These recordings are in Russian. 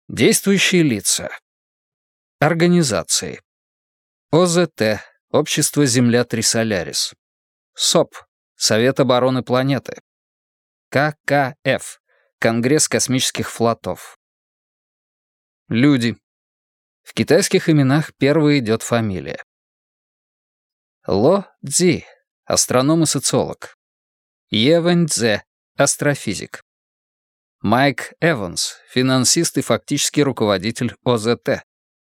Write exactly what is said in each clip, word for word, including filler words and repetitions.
Действующие лица. Организации. ОЗТ. Общество Земля Трисолярис. СОП. Совет обороны планеты. ККФ. Конгресс космических флотов. Люди. В китайских именах первой идет фамилия. Ло Цзи. Астроном и социолог. Е Вэньцзе. Астрофизик. Майк Эванс, финансист и фактический руководитель ОЗТ.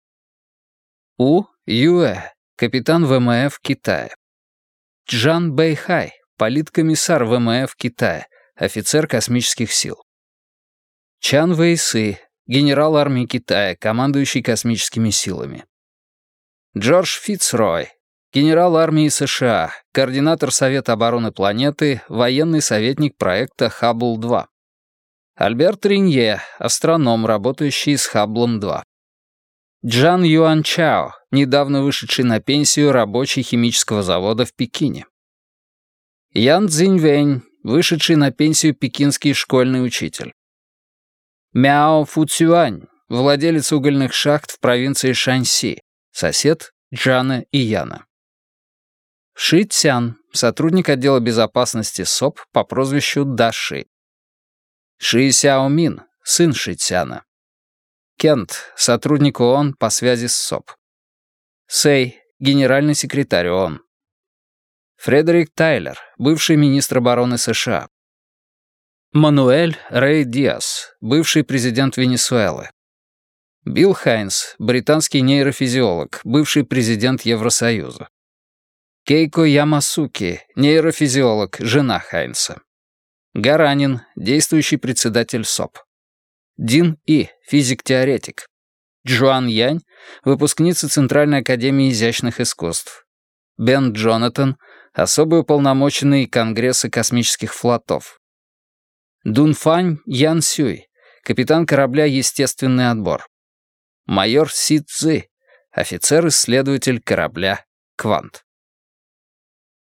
У Юэ, капитан ВМФ Китая. Чжан Бэйхай, политкомиссар ВМФ Китая, офицер космических сил. Чан Вэйсы, генерал армии Китая, командующий космическими силами. Джордж Фицрой, генерал армии США, координатор Совета обороны планеты, военный советник проекта Хаббл два. Альберт Ринье, астроном, работающий с Хабблом два. Джан Юанчао, недавно вышедший на пенсию рабочий химического завода в Пекине. Ян Цзиньвэнь, вышедший на пенсию пекинский школьный учитель. Мяо Фуцюань, владелец угольных шахт в провинции Шаньси, сосед Джана и Яна. Ши Цян, сотрудник отдела безопасности СОП по прозвищу Даши. Ши Сяомин, сын Ши Цяна. Кент, сотрудник ООН по связи с СОП. Сэй, генеральный секретарь ООН. Фредерик Тайлер, бывший министр обороны США. Мануэль Рэй Диас, бывший президент Венесуэлы. Билл Хайнс, британский нейрофизиолог, бывший президент Евросоюза. Кейко Ямасуки, нейрофизиолог, жена Хайнса. Гаранин, действующий председатель СОП. Дин И, физик-теоретик. Джуан Янь, выпускница Центральной академии изящных искусств. Бен Джонатан, особый уполномоченный Конгресса космических флотов. Дунфань Ян Сюй, капитан корабля «Естественный отбор». Майор Си Цзы, офицер-исследователь корабля «Квант».